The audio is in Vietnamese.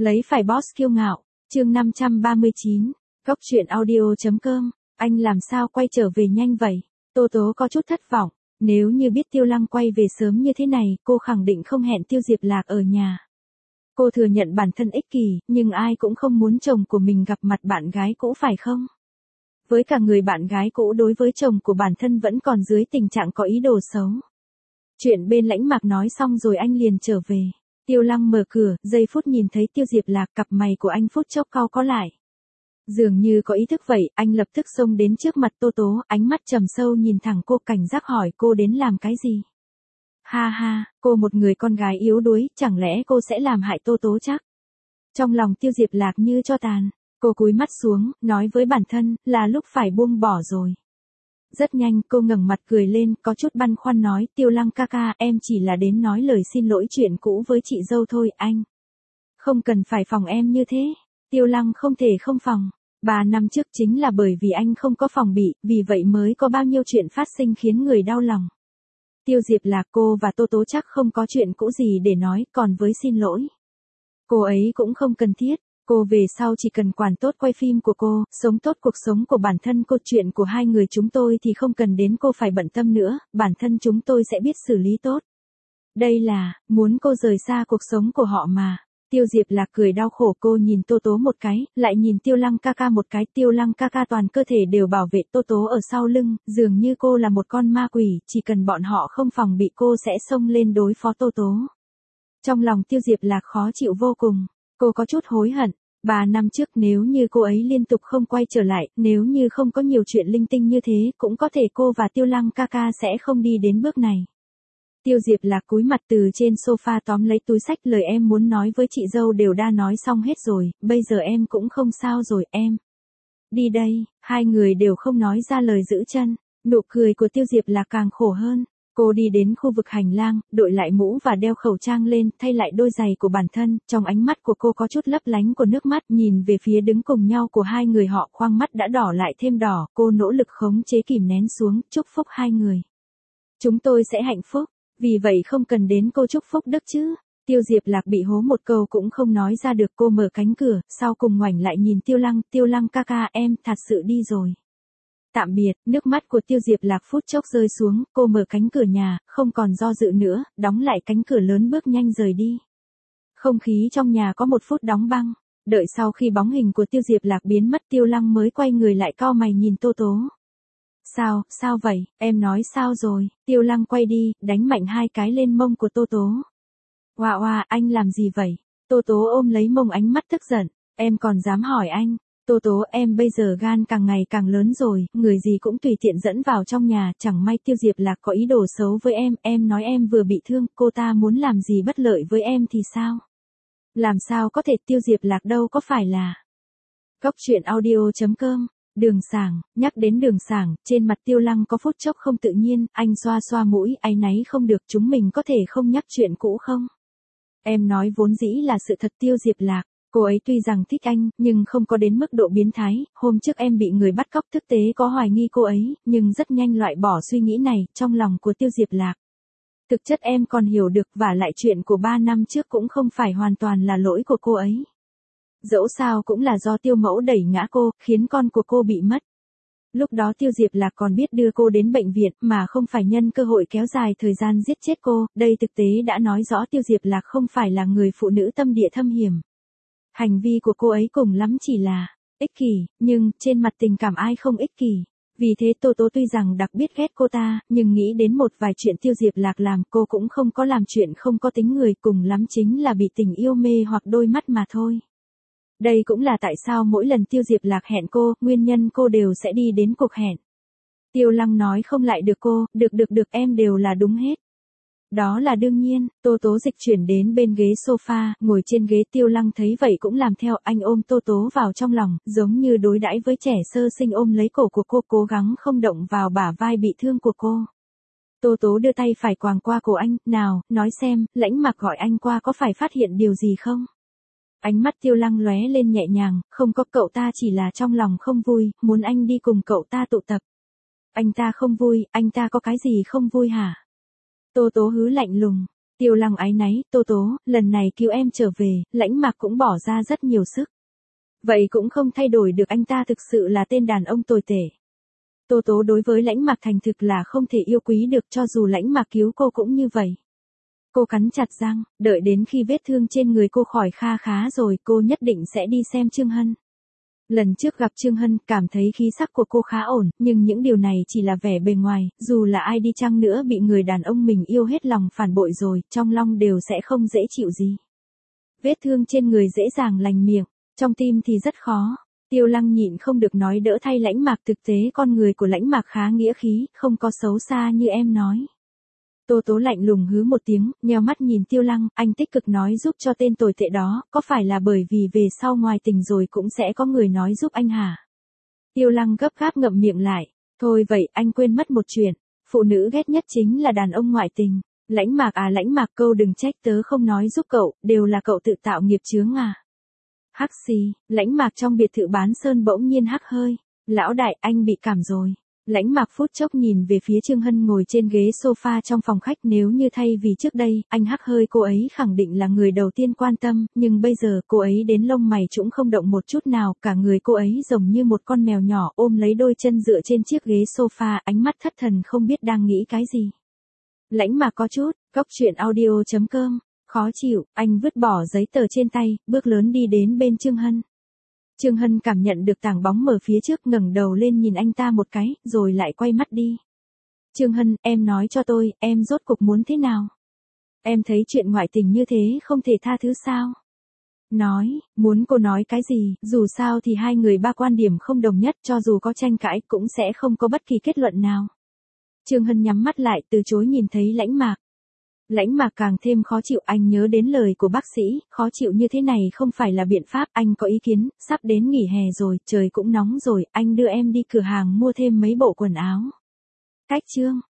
Lấy phải boss kiêu ngạo, chương 539, Góc truyện audio.com, anh làm sao quay trở về nhanh vậy? Tô Tố có chút thất vọng, nếu như biết Tiêu Lăng quay về sớm như thế này, cô khẳng định không hẹn Tiêu Diệp Lạc ở nhà. Cô thừa nhận bản thân ích kỷ, nhưng ai cũng không muốn chồng của mình gặp mặt bạn gái cũ phải không? Với cả người bạn gái cũ đối với chồng của bản thân vẫn còn dưới tình trạng có ý đồ xấu. Chuyện bên Lãnh Mạc nói xong rồi anh liền trở về. Tiêu Lăng mở cửa, giây phút nhìn thấy Tiêu Diệp Lạc, cặp mày của anh phút chốc cau có lại. Dường như có ý thức vậy, anh lập tức xông đến trước mặt Tô Tố, ánh mắt trầm sâu nhìn thẳng cô, cảnh giác hỏi cô đến làm cái gì. Ha ha, cô một người con gái yếu đuối, chẳng lẽ cô sẽ làm hại Tô Tố chắc? Trong lòng Tiêu Diệp Lạc như tro tàn, cô cúi mắt xuống, nói với bản thân, là lúc phải buông bỏ rồi. Rất nhanh, cô ngẩng mặt cười lên, có chút băn khoăn nói, Tiêu Lăng ca ca, em chỉ là đến nói lời xin lỗi chuyện cũ với chị dâu thôi, anh. Không cần phải phòng em như thế. Tiêu Lăng không thể không phòng. 3 năm trước chính là bởi vì anh không có phòng bị, vì vậy mới có bao nhiêu chuyện phát sinh khiến người đau lòng. Tiêu Diệp Lạc, cô và Tô Tố chắc không có chuyện cũ gì để nói, còn với xin lỗi. Cô ấy cũng không cần thiết. Cô về sau chỉ cần quản tốt quay phim của cô, sống tốt cuộc sống của bản thân cô, chuyện của hai người chúng tôi thì không cần đến cô phải bận tâm nữa, bản thân chúng tôi sẽ biết xử lý tốt. Đây là, muốn cô rời xa cuộc sống của họ mà. Tiêu Diệp Lạc cười đau khổ, cô nhìn Tô Tố một cái, lại nhìn Tiêu Lăng ca ca một cái, Tiêu Lăng ca ca toàn cơ thể đều bảo vệ Tô Tố ở sau lưng, dường như cô là một con ma quỷ, chỉ cần bọn họ không phòng bị cô sẽ xông lên đối phó Tô Tố. Trong lòng Tiêu Diệp Lạc khó chịu vô cùng, cô có chút hối hận. 3 năm trước nếu như cô ấy liên tục không quay trở lại, nếu như không có nhiều chuyện linh tinh như thế, cũng có thể cô và Tiêu Lăng ca ca sẽ không đi đến bước này. Tiêu Diệp Lạc cúi mặt từ trên sofa tóm lấy túi xách, lời em muốn nói với chị dâu đều đã nói xong hết rồi, bây giờ em cũng không sao rồi, em. Đi đây, hai người đều không nói ra lời giữ chân, nụ cười của Tiêu Diệp Lạc càng khổ hơn. Cô đi đến khu vực hành lang, đội lại mũ và đeo khẩu trang lên, thay lại đôi giày của bản thân, trong ánh mắt của cô có chút lấp lánh của nước mắt, nhìn về phía đứng cùng nhau của hai người họ, khoang mắt đã đỏ lại thêm đỏ, cô nỗ lực khống chế kìm nén xuống, chúc phúc hai người. Chúng tôi sẽ hạnh phúc, vì vậy không cần đến cô chúc phúc đức chứ. Tiêu Diệp Lạc bị hố một câu cũng không nói ra được, cô mở cánh cửa, sau cùng ngoảnh lại nhìn Tiêu Lăng ca ca, em thật sự đi rồi. Tạm biệt, nước mắt của Tiêu Diệp Lạc phút chốc rơi xuống, cô mở cánh cửa nhà, không còn do dự nữa, đóng lại cánh cửa lớn bước nhanh rời đi. Không khí trong nhà có một phút đóng băng, đợi sau khi bóng hình của Tiêu Diệp Lạc biến mất, Tiêu Lăng mới quay người lại cau mày nhìn Tô Tố. Sao vậy, em nói sao rồi? Tiêu Lăng quay đi, đánh mạnh 2 cái lên mông của Tô Tố. Oa, anh làm gì vậy? Tô Tố ôm lấy mông, ánh mắt tức giận, em còn dám hỏi anh? Tô Tố, em bây giờ gan càng ngày càng lớn rồi, người gì cũng tùy tiện dẫn vào trong nhà, chẳng may Tiêu Diệp Lạc có ý đồ xấu với em nói em vừa bị thương, cô ta muốn làm gì bất lợi với em thì sao? Làm sao có thể, Tiêu Diệp Lạc đâu có phải là. Góc truyện audio.com, Đường Sảng, nhắc đến Đường Sảng, trên mặt Tiêu Lăng có phút chốc không tự nhiên, anh xoa xoa mũi, áy náy không được, chúng mình có thể không nhắc chuyện cũ không? Em nói vốn dĩ là sự thật Tiêu Diệp Lạc. Cô ấy tuy rằng thích anh, nhưng không có đến mức độ biến thái, hôm trước em bị người bắt cóc, thực tế có hoài nghi cô ấy, nhưng rất nhanh loại bỏ suy nghĩ này, trong lòng của Tiêu Diệp Lạc. Thực chất em còn hiểu được, và lại chuyện của 3 năm trước cũng không phải hoàn toàn là lỗi của cô ấy. Dẫu sao cũng là do Tiêu Mẫu đẩy ngã cô, khiến con của cô bị mất. Lúc đó Tiêu Diệp Lạc còn biết đưa cô đến bệnh viện, mà không phải nhân cơ hội kéo dài thời gian giết chết cô, đây thực tế đã nói rõ Tiêu Diệp Lạc không phải là người phụ nữ tâm địa thâm hiểm. Hành vi của cô ấy cùng lắm chỉ là ích kỷ, nhưng trên mặt tình cảm ai không ích kỷ. Vì thế Tô Tố tuy rằng đặc biệt ghét cô ta, nhưng nghĩ đến một vài chuyện Tiêu Diệp Lạc làm, cô cũng không có làm chuyện không có tính người, cùng lắm chính là bị tình yêu mê hoặc đôi mắt mà thôi. Đây cũng là tại sao mỗi lần Tiêu Diệp Lạc hẹn cô, nguyên nhân cô đều sẽ đi đến cuộc hẹn. Tiêu Lăng nói không lại được cô, được em đều là đúng hết. Đó là đương nhiên, Tô Tố dịch chuyển đến bên ghế sofa, ngồi trên ghế, Tiêu Lăng thấy vậy cũng làm theo, anh ôm Tô Tố vào trong lòng, giống như đối đãi với trẻ sơ sinh, ôm lấy cổ của cô, cố gắng không động vào bả vai bị thương của cô. Tô Tố đưa tay phải quàng qua cổ anh, nào, nói xem, Lãnh Mạc gọi anh qua có phải phát hiện điều gì không? Ánh mắt Tiêu Lăng lóe lên nhẹ nhàng, không có, cậu ta chỉ là trong lòng không vui, muốn anh đi cùng cậu ta tụ tập. Anh ta không vui, anh ta có cái gì không vui hả? Tô Tố hứ lạnh lùng. Tiêu Lăng áy náy, Tô Tố, lần này cứu em trở về, Lãnh Mạc cũng bỏ ra rất nhiều sức. Vậy cũng không thay đổi được anh ta thực sự là tên đàn ông tồi tệ. Tô Tố đối với Lãnh Mạc thành thực là không thể yêu quý được, cho dù Lãnh Mạc cứu cô cũng như vậy. Cô cắn chặt răng, đợi đến khi vết thương trên người cô khỏi kha khá rồi, cô nhất định sẽ đi xem Trương Hân. Lần trước gặp Trương Hân, cảm thấy khí sắc của cô khá ổn, nhưng những điều này chỉ là vẻ bề ngoài, dù là ai đi chăng nữa bị người đàn ông mình yêu hết lòng phản bội rồi, trong lòng đều sẽ không dễ chịu gì. Vết thương trên người dễ dàng lành miệng, trong tim thì rất khó. Tiêu Lăng nhịn không được nói đỡ thay Lãnh Mạc, thực tế con người của Lãnh Mạc khá nghĩa khí, không có xấu xa như em nói. Tô Tố lạnh lùng hứ một tiếng, nheo mắt nhìn Tiêu Lăng, anh tích cực nói giúp cho tên tồi tệ đó, có phải là bởi vì về sau ngoài tình rồi cũng sẽ có người nói giúp anh hả? Tiêu Lăng gấp gáp ngậm miệng lại, thôi vậy anh quên mất một chuyện, phụ nữ ghét nhất chính là đàn ông ngoại tình. Lãnh Mạc à, Lãnh Mạc, câu đừng trách tớ không nói giúp cậu, đều là cậu tự tạo nghiệp chướng à. Hắc xì, Lãnh Mạc trong biệt thự bán sơn bỗng nhiên hắc hơi, lão đại anh bị cảm rồi. Lãnh Mạc phút chốc nhìn về phía Trương Hân ngồi trên ghế sofa trong phòng khách, nếu như thay vì trước đây, anh hắc hơi cô ấy khẳng định là người đầu tiên quan tâm, nhưng bây giờ cô ấy đến lông mày trũng không động một chút nào, cả người cô ấy giống như một con mèo nhỏ ôm lấy đôi chân dựa trên chiếc ghế sofa, ánh mắt thất thần không biết đang nghĩ cái gì. Lãnh Mạc có chút, goctruyện.audio.com, khó chịu, anh vứt bỏ giấy tờ trên tay, bước lớn đi đến bên Trương Hân. Trương Hân cảm nhận được tảng bóng mở phía trước, ngẩng đầu lên nhìn anh ta một cái, rồi lại quay mắt đi. Trương Hân, em nói cho tôi, em rốt cuộc muốn thế nào? Em thấy chuyện ngoại tình như thế không thể tha thứ sao? Nói, muốn cô nói cái gì, dù sao thì hai người ba quan điểm không đồng nhất, cho dù có tranh cãi cũng sẽ không có bất kỳ kết luận nào. Trương Hân nhắm mắt lại, từ chối nhìn thấy Lãnh Mạc. Lãnh Mạc càng thêm khó chịu, anh nhớ đến lời của bác sĩ, khó chịu như thế này không phải là biện pháp, anh có ý kiến, sắp đến nghỉ hè rồi, trời cũng nóng rồi, anh đưa em đi cửa hàng mua thêm mấy bộ quần áo. Cách chương.